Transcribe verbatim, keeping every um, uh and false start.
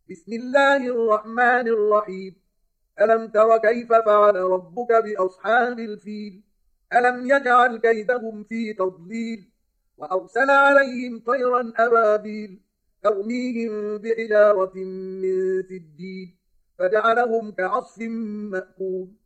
بسم الله الرحمن الرحيم. ألم تر كيف فعل ربك بأصحاب الفيل؟ ألم يجعل كيدهم في تضليل؟ وأرسل عليهم طيرا أبابيل ترميهم بحجارة من سجيل فجعلهم كعصف مأكول.